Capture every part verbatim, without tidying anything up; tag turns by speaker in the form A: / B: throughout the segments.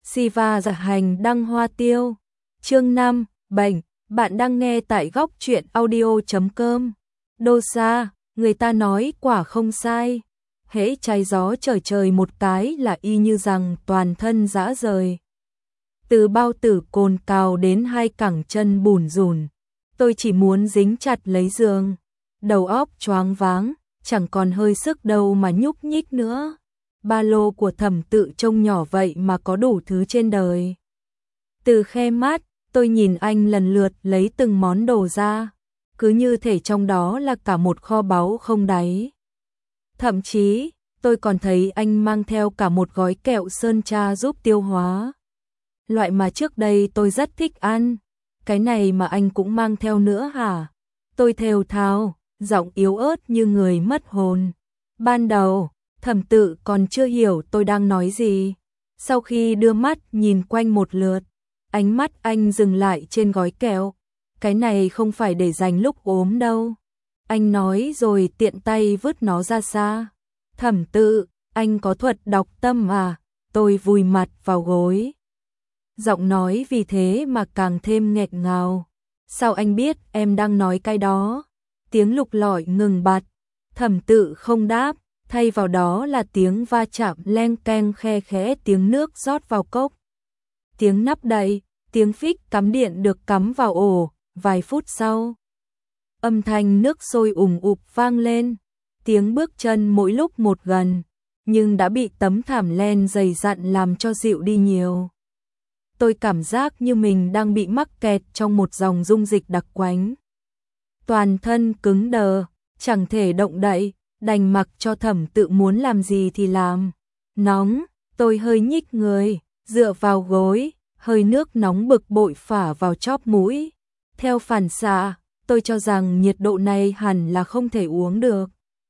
A: Siva dạ hành đăng hoa tiêu. Chương năm, bệnh, bạn đang nghe tại góc truyện audio chấm com. Đô xa, người ta nói quả không sai. Hễ cháy gió trời trời một cái là y như rằng toàn thân rã rời. Từ bao tử cồn cào đến hai cẳng chân bùn rùn, tôi chỉ muốn dính chặt lấy giường. Đầu óc choáng váng, chẳng còn hơi sức đâu mà nhúc nhích nữa. Ba lô của Thẩm Tự trông nhỏ vậy mà có đủ thứ trên đời. Từ khe mắt, tôi nhìn anh lần lượt lấy từng món đồ ra, cứ như thể trong đó là cả một kho báu không đáy. Thậm chí, tôi còn thấy anh mang theo cả một gói kẹo sơn tra giúp tiêu hóa. Loại mà trước đây tôi rất thích ăn. Cái này mà anh cũng mang theo nữa hả? Tôi thều thào, giọng yếu ớt như người mất hồn. Ban đầu, Thẩm Tự còn chưa hiểu tôi đang nói gì. Sau khi đưa mắt nhìn quanh một lượt, ánh mắt anh dừng lại trên gói kẹo. Cái này không phải để dành lúc ốm đâu. Anh nói rồi tiện tay vứt nó ra xa. Thẩm Tự, anh có thuật đọc tâm à? Tôi vùi mặt vào gối. Giọng nói vì thế mà càng thêm nghẹt ngào. Sao anh biết em đang nói cái đó? Tiếng lục lọi ngừng bặt. Thẩm Tự không đáp, thay vào đó là tiếng va chạm leng keng khe khẽ, tiếng nước rót vào cốc. Tiếng nắp đậy, tiếng phích cắm điện được cắm vào ổ. Vài phút sau, âm thanh nước sôi ùm ụp vang lên. Tiếng bước chân mỗi lúc một gần, nhưng đã bị tấm thảm len dày dặn làm cho dịu đi nhiều. Tôi cảm giác như mình đang bị mắc kẹt trong một dòng dung dịch đặc quánh. Toàn thân cứng đờ, chẳng thể động đậy, đành mặc cho Thẩm Tự muốn làm gì thì làm. Nóng, tôi hơi nhích người, dựa vào gối, hơi nước nóng bực bội phả vào chóp mũi. Theo phản xạ, tôi cho rằng nhiệt độ này hẳn là không thể uống được.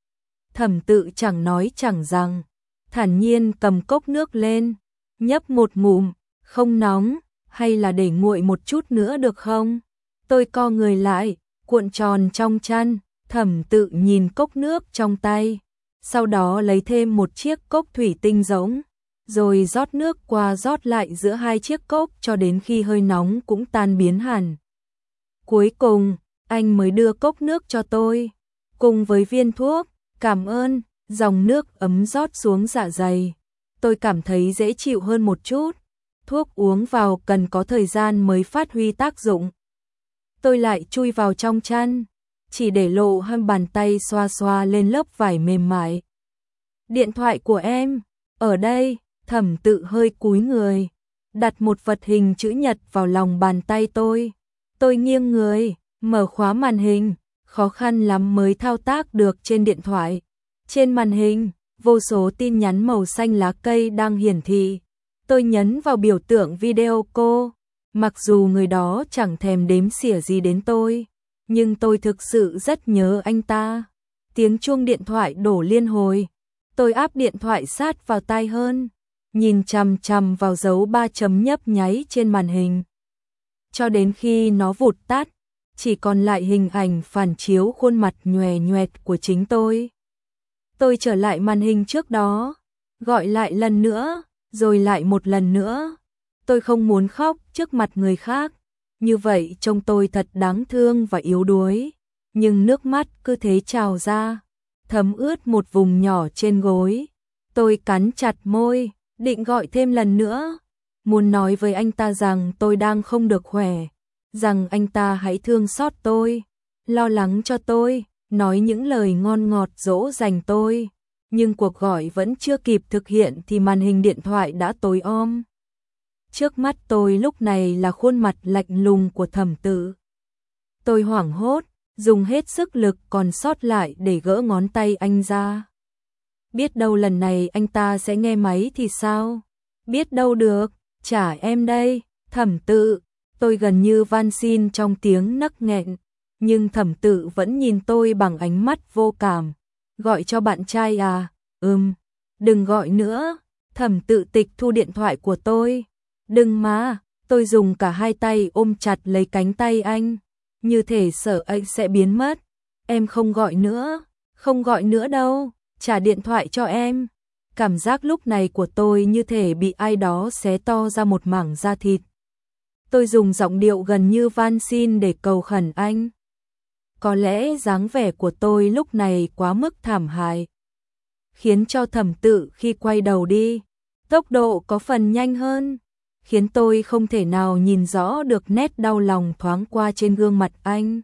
A: Thẩm Tự chẳng nói chẳng rằng, thản nhiên cầm cốc nước lên, nhấp một ngụm. Không nóng, hay là để nguội một chút nữa được không? Tôi co người lại, cuộn tròn trong chăn. Thẩm Tự nhìn cốc nước trong tay, sau đó lấy thêm một chiếc cốc thủy tinh rỗng, rồi rót nước qua rót lại giữa hai chiếc cốc cho đến khi hơi nóng cũng tan biến hẳn. Cuối cùng, anh mới đưa cốc nước cho tôi, cùng với viên thuốc. Cảm ơn. Dòng nước ấm rót xuống dạ dày. Tôi cảm thấy dễ chịu hơn một chút. Thuốc uống vào cần có thời gian mới phát huy tác dụng. Tôi lại chui vào trong chăn, chỉ để lộ hai bàn tay xoa xoa lên lớp vải mềm mại. Điện thoại của em, ở đây. Thẩm Tự hơi cúi người, đặt một vật hình chữ nhật vào lòng bàn tay tôi. Tôi nghiêng người, mở khóa màn hình, khó khăn lắm mới thao tác được trên điện thoại. Trên màn hình, vô số tin nhắn màu xanh lá cây đang hiển thị. Tôi nhấn vào biểu tượng video call. Mặc dù người đó chẳng thèm đếm xỉa gì đến tôi, nhưng tôi thực sự rất nhớ anh ta. Tiếng chuông điện thoại đổ liên hồi. Tôi áp điện thoại sát vào tai hơn, nhìn chằm chằm vào dấu ba chấm nhấp nháy trên màn hình. Cho đến khi nó vụt tắt, chỉ còn lại hình ảnh phản chiếu khuôn mặt nhòe nhoẹt của chính tôi. Tôi trở lại màn hình trước đó, gọi lại lần nữa, rồi lại một lần nữa. Tôi không muốn khóc trước mặt người khác, như vậy trông tôi thật đáng thương và yếu đuối. Nhưng nước mắt cứ thế trào ra, thấm ướt một vùng nhỏ trên gối. Tôi cắn chặt môi, định gọi thêm lần nữa, muốn nói với anh ta rằng tôi đang không được khỏe, rằng anh ta hãy thương xót tôi, lo lắng cho tôi, nói những lời ngon ngọt dỗ dành tôi. Nhưng cuộc gọi vẫn chưa kịp thực hiện thì màn hình điện thoại đã tối om. Trước mắt tôi lúc này là khuôn mặt lạnh lùng của Thẩm Tự. Tôi hoảng hốt, dùng hết sức lực còn sót lại để gỡ ngón tay anh ra. Biết đâu lần này anh ta sẽ nghe máy thì sao? Biết đâu được, trả em đây. Thẩm Tự. Tôi gần như van xin trong tiếng nấc nghẹn, nhưng Thẩm Tự vẫn nhìn tôi bằng ánh mắt vô cảm. Gọi cho bạn trai à? Ừm, đừng gọi nữa. Thẩm Tự tịch thu điện thoại của tôi. Đừng mà. Tôi dùng cả hai tay ôm chặt lấy cánh tay anh, như thể sợ anh sẽ biến mất. Em không gọi nữa, không gọi nữa đâu, trả điện thoại cho em. Cảm giác lúc này của tôi như thể bị ai đó xé to ra một mảng da thịt. Tôi dùng giọng điệu gần như van xin để cầu khẩn anh. Có lẽ dáng vẻ của tôi lúc này quá mức thảm hại, khiến cho Thẩm Tự khi quay đầu đi, tốc độ có phần nhanh hơn, khiến tôi không thể nào nhìn rõ được nét đau lòng thoáng qua trên gương mặt anh.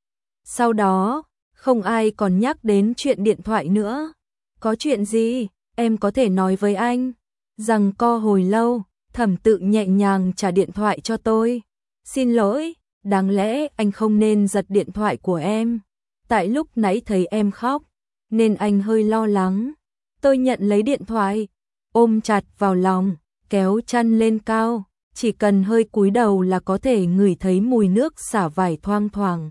A: Sau đó, không ai còn nhắc đến chuyện điện thoại nữa. Có chuyện gì, em có thể nói với anh. Rằng co hồi lâu, Thẩm Tự nhẹ nhàng trả điện thoại cho tôi. Xin lỗi, đáng lẽ anh không nên giật điện thoại của em. Tại lúc nãy thấy em khóc, nên anh hơi lo lắng. Tôi nhận lấy điện thoại, ôm chặt vào lòng, kéo chăn lên cao. Chỉ cần hơi cúi đầu là có thể ngửi thấy mùi nước xả vải thoang thoảng.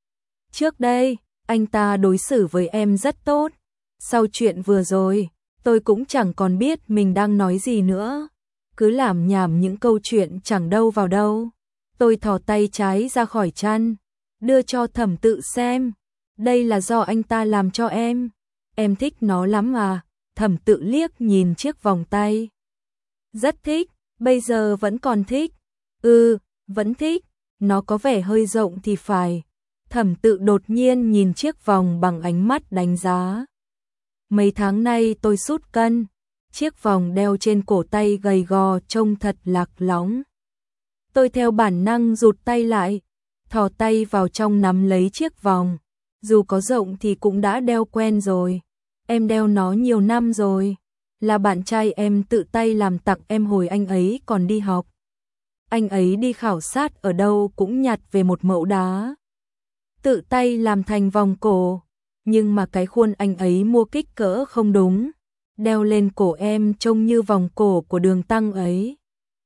A: Trước đây, anh ta đối xử với em rất tốt. Sau chuyện vừa rồi, tôi cũng chẳng còn biết mình đang nói gì nữa. Cứ làm nhảm những câu chuyện chẳng đâu vào đâu. Tôi thò tay trái ra khỏi chăn, đưa cho Thẩm Tự xem. Đây là do anh ta làm cho em. Em thích nó lắm à? Thẩm Tự liếc nhìn chiếc vòng tay. Rất thích, bây giờ vẫn còn thích. Ừ, vẫn thích, nó có vẻ hơi rộng thì phải. Thẩm Tự đột nhiên nhìn chiếc vòng bằng ánh mắt đánh giá. Mấy tháng nay tôi sút cân, chiếc vòng đeo trên cổ tay gầy gò trông thật lạc lõng. Tôi theo bản năng rụt tay lại, thò tay vào trong nắm lấy chiếc vòng. Dù có rộng thì cũng đã đeo quen rồi. Em đeo nó nhiều năm rồi. Là bạn trai em tự tay làm tặng em hồi anh ấy còn đi học. Anh ấy đi khảo sát ở đâu cũng nhặt về một mẫu đá. Tự tay làm thành vòng cổ. Nhưng mà cái khuôn anh ấy mua kích cỡ không đúng. Đeo lên cổ em trông như vòng cổ của Đường Tăng ấy.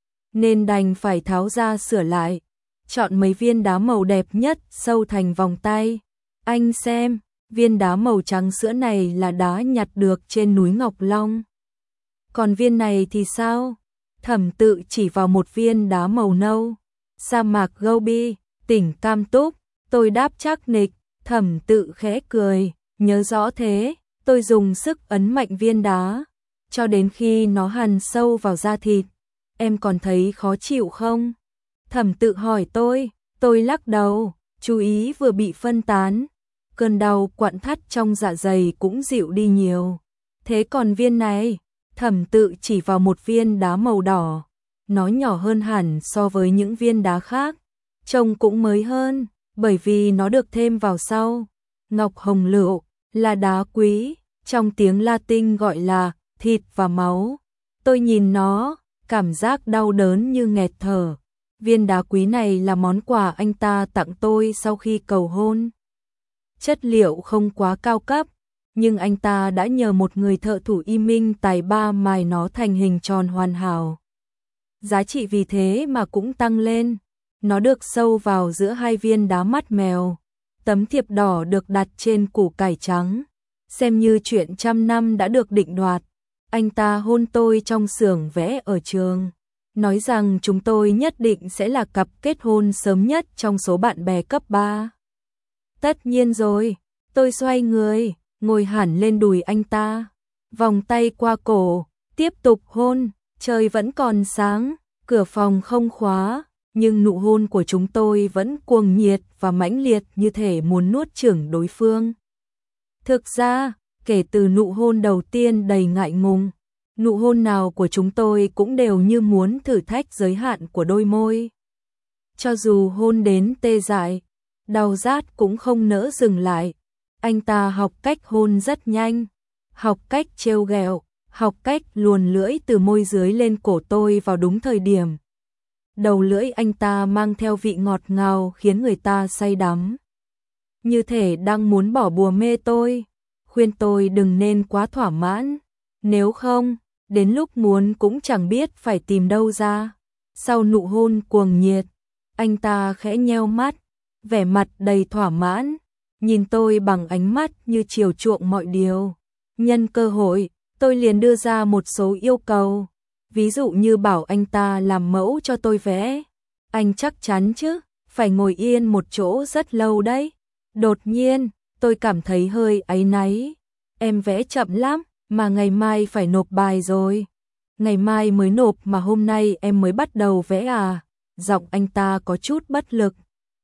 A: Nên đành phải tháo ra sửa lại. Chọn mấy viên đá màu đẹp nhất sâu thành vòng tay. Anh xem, viên đá màu trắng sữa này là đá nhặt được trên núi Ngọc Long. Còn viên này thì sao? Thẩm Tự chỉ vào một viên đá màu nâu. Sa mạc Gobi, tỉnh Cam Túc. Tôi đáp chắc nịch. Thẩm Tự khẽ cười. Nhớ rõ thế. Tôi dùng sức ấn mạnh viên đá, cho đến khi nó hằn sâu vào da thịt. Em còn thấy khó chịu không? Thẩm Tự hỏi tôi. Tôi lắc đầu. Chú ý vừa bị phân tán. Cơn đau quặn thắt trong dạ dày cũng dịu đi nhiều. Thế còn viên này? Thẩm Tự chỉ vào một viên đá màu đỏ. Nó nhỏ hơn hẳn so với những viên đá khác. Trông cũng mới hơn, bởi vì nó được thêm vào sau. Ngọc hồng lựu là đá quý, trong tiếng Latin gọi là thịt và máu. Tôi nhìn nó, cảm giác đau đớn như nghẹt thở. Viên đá quý này là món quà anh ta tặng tôi sau khi cầu hôn. Chất liệu không quá cao cấp, nhưng anh ta đã nhờ một người thợ thủ y minh tài ba mài nó thành hình tròn hoàn hảo. Giá trị vì thế mà cũng tăng lên. Nó được sâu vào giữa hai viên đá mắt mèo. Tấm thiệp đỏ được đặt trên củ cải trắng, xem như chuyện trăm năm đã được định đoạt. Anh ta hôn tôi trong xưởng vẽ ở trường, nói rằng chúng tôi nhất định sẽ là cặp kết hôn sớm nhất trong số bạn bè cấp ba. Tất nhiên rồi, tôi xoay người, ngồi hẳn lên đùi anh ta, vòng tay qua cổ, tiếp tục hôn. Trời vẫn còn sáng, cửa phòng không khóa, nhưng nụ hôn của chúng tôi vẫn cuồng nhiệt và mãnh liệt như thể muốn nuốt chửng đối phương. Thực ra, kể từ nụ hôn đầu tiên đầy ngại ngùng, nụ hôn nào của chúng tôi cũng đều như muốn thử thách giới hạn của đôi môi. Cho dù hôn đến tê dại, đau rát cũng không nỡ dừng lại. Anh ta học cách hôn rất nhanh, học cách trêu ghẹo, học cách luồn lưỡi từ môi dưới lên cổ tôi vào đúng thời điểm. Đầu lưỡi anh ta mang theo vị ngọt ngào khiến người ta say đắm. Như thể đang muốn bỏ bùa mê tôi, khuyên tôi đừng nên quá thỏa mãn. Nếu không, đến lúc muốn cũng chẳng biết phải tìm đâu ra. Sau nụ hôn cuồng nhiệt, anh ta khẽ nheo mắt, vẻ mặt đầy thỏa mãn, nhìn tôi bằng ánh mắt như chiều chuộng mọi điều. Nhân cơ hội, tôi liền đưa ra một số yêu cầu. Ví dụ như bảo anh ta làm mẫu cho tôi vẽ. Anh chắc chắn chứ, phải ngồi yên một chỗ rất lâu đấy. Đột nhiên, tôi cảm thấy hơi áy náy. Em vẽ chậm lắm, mà ngày mai phải nộp bài rồi. Ngày mai mới nộp mà hôm nay em mới bắt đầu vẽ à? Giọng anh ta có chút bất lực,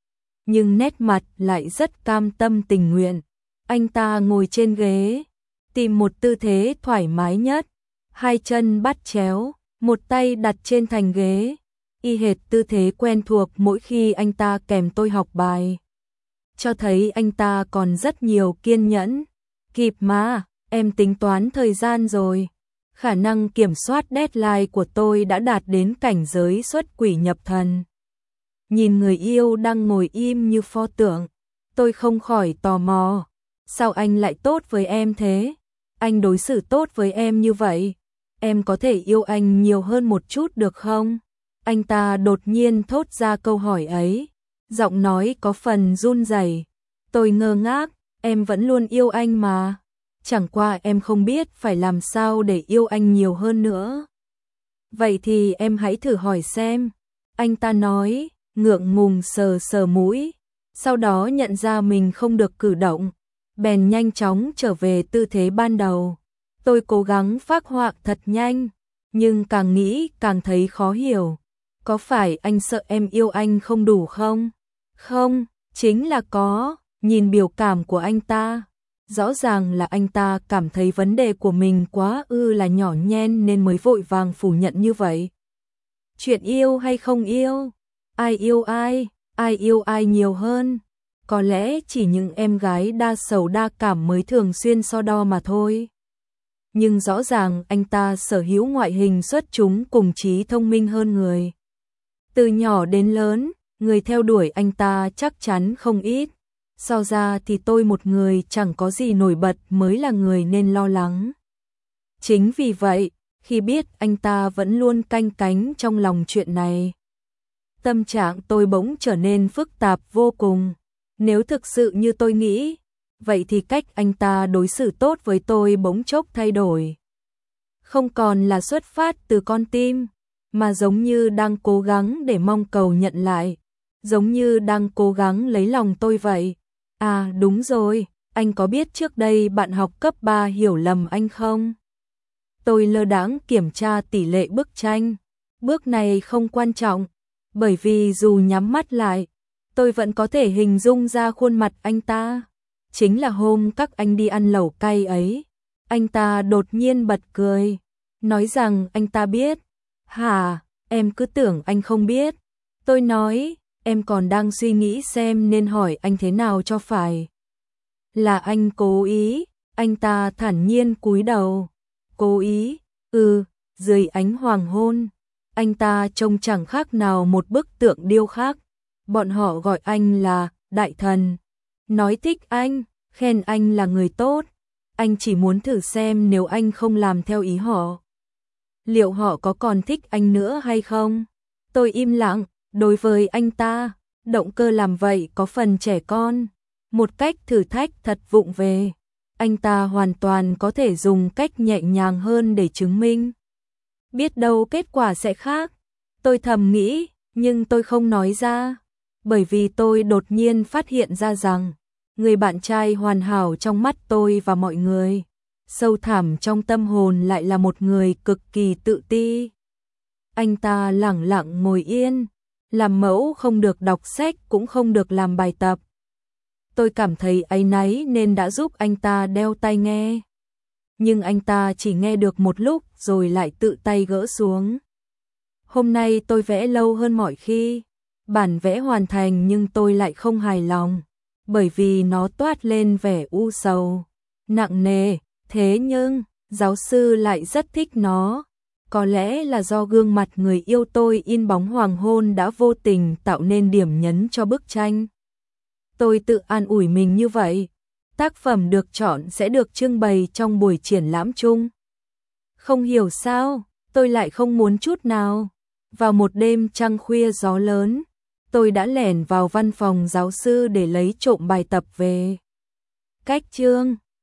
A: nhưng nét mặt lại rất cam tâm tình nguyện. Anh ta ngồi trên ghế, tìm một tư thế thoải mái nhất, hai chân bắt chéo, một tay đặt trên thành ghế, y hệt tư thế quen thuộc mỗi khi anh ta kèm tôi học bài. Cho thấy anh ta còn rất nhiều kiên nhẫn. Kịp mà, em tính toán thời gian rồi. Khả năng kiểm soát deadline của tôi đã đạt đến cảnh giới xuất quỷ nhập thần. Nhìn người yêu đang ngồi im như pho tượng, tôi không khỏi tò mò. Sao anh lại tốt với em thế? Anh đối xử tốt với em như vậy, em có thể yêu anh nhiều hơn một chút được không? Anh ta đột nhiên thốt ra câu hỏi ấy, giọng nói có phần run rẩy. Tôi ngơ ngác, em vẫn luôn yêu anh mà. Chẳng qua em không biết phải làm sao để yêu anh nhiều hơn nữa. Vậy thì em hãy thử hỏi xem. Anh ta nói, ngượng ngùng sờ sờ mũi. Sau đó nhận ra mình không được cử động, bèn nhanh chóng trở về tư thế ban đầu. Tôi cố gắng phác họa thật nhanh, nhưng càng nghĩ càng thấy khó hiểu. Có phải anh sợ em yêu anh không đủ không? Không, chính là có. Nhìn biểu cảm của anh ta, rõ ràng là anh ta cảm thấy vấn đề của mình quá ư là nhỏ nhen nên mới vội vàng phủ nhận như vậy. Chuyện yêu hay không yêu? Ai yêu ai? Ai yêu ai nhiều hơn? Có lẽ chỉ những em gái đa sầu đa cảm mới thường xuyên so đo mà thôi. Nhưng rõ ràng anh ta sở hữu ngoại hình xuất chúng cùng trí thông minh hơn người. Từ nhỏ đến lớn, người theo đuổi anh ta chắc chắn không ít. So ra thì tôi một người chẳng có gì nổi bật mới là người nên lo lắng. Chính vì vậy, khi biết anh ta vẫn luôn canh cánh trong lòng chuyện này, tâm trạng tôi bỗng trở nên phức tạp vô cùng. Nếu thực sự như tôi nghĩ, vậy thì cách anh ta đối xử tốt với tôi bỗng chốc thay đổi. Không còn là xuất phát từ con tim, mà giống như đang cố gắng để mong cầu nhận lại, giống như đang cố gắng lấy lòng tôi vậy. À đúng rồi, anh có biết trước đây bạn học cấp ba hiểu lầm anh không? Tôi lơ đãng kiểm tra tỷ lệ bức tranh. Bước này không quan trọng, bởi vì dù nhắm mắt lại, tôi vẫn có thể hình dung ra khuôn mặt anh ta. Chính là hôm các anh đi ăn lẩu cay ấy, anh ta đột nhiên bật cười, nói rằng anh ta biết. Hả, em cứ tưởng anh không biết. Tôi nói, em còn đang suy nghĩ xem nên hỏi anh thế nào cho phải. Là anh cố ý, anh ta thản nhiên cúi đầu. Cố ý, ừ, dưới ánh hoàng hôn, anh ta trông chẳng khác nào một bức tượng điêu khắc. Bọn họ gọi anh là Đại Thần, nói thích anh, khen anh là người tốt. Anh chỉ muốn thử xem nếu anh không làm theo ý họ, liệu họ có còn thích anh nữa hay không? Tôi im lặng, đối với anh ta, động cơ làm vậy có phần trẻ con, một cách thử thách thật vụng về. Anh ta hoàn toàn có thể dùng cách nhẹ nhàng hơn để chứng minh. Biết đâu kết quả sẽ khác. Tôi thầm nghĩ, nhưng tôi không nói ra, bởi vì tôi đột nhiên phát hiện ra rằng, người bạn trai hoàn hảo trong mắt tôi và mọi người, sâu thẳm trong tâm hồn lại là một người cực kỳ tự ti. Anh ta lẳng lặng ngồi yên, làm mẫu không được đọc sách cũng không được làm bài tập. Tôi cảm thấy áy náy nên đã giúp anh ta đeo tai nghe. Nhưng anh ta chỉ nghe được một lúc rồi lại tự tay gỡ xuống. Hôm nay tôi vẽ lâu hơn mọi khi. Bản vẽ hoàn thành nhưng tôi lại không hài lòng, bởi vì nó toát lên vẻ u sầu, nặng nề. Thế nhưng, giáo sư lại rất thích nó. Có lẽ là do gương mặt người yêu tôi in bóng hoàng hôn đã vô tình tạo nên điểm nhấn cho bức tranh. Tôi tự an ủi mình như vậy. Tác phẩm được chọn sẽ được trưng bày trong buổi triển lãm chung. Không hiểu sao, tôi lại không muốn chút nào. Vào một đêm trăng khuya gió lớn, tôi đã lẻn vào văn phòng giáo sư để lấy trộm bài tập về. Cách chương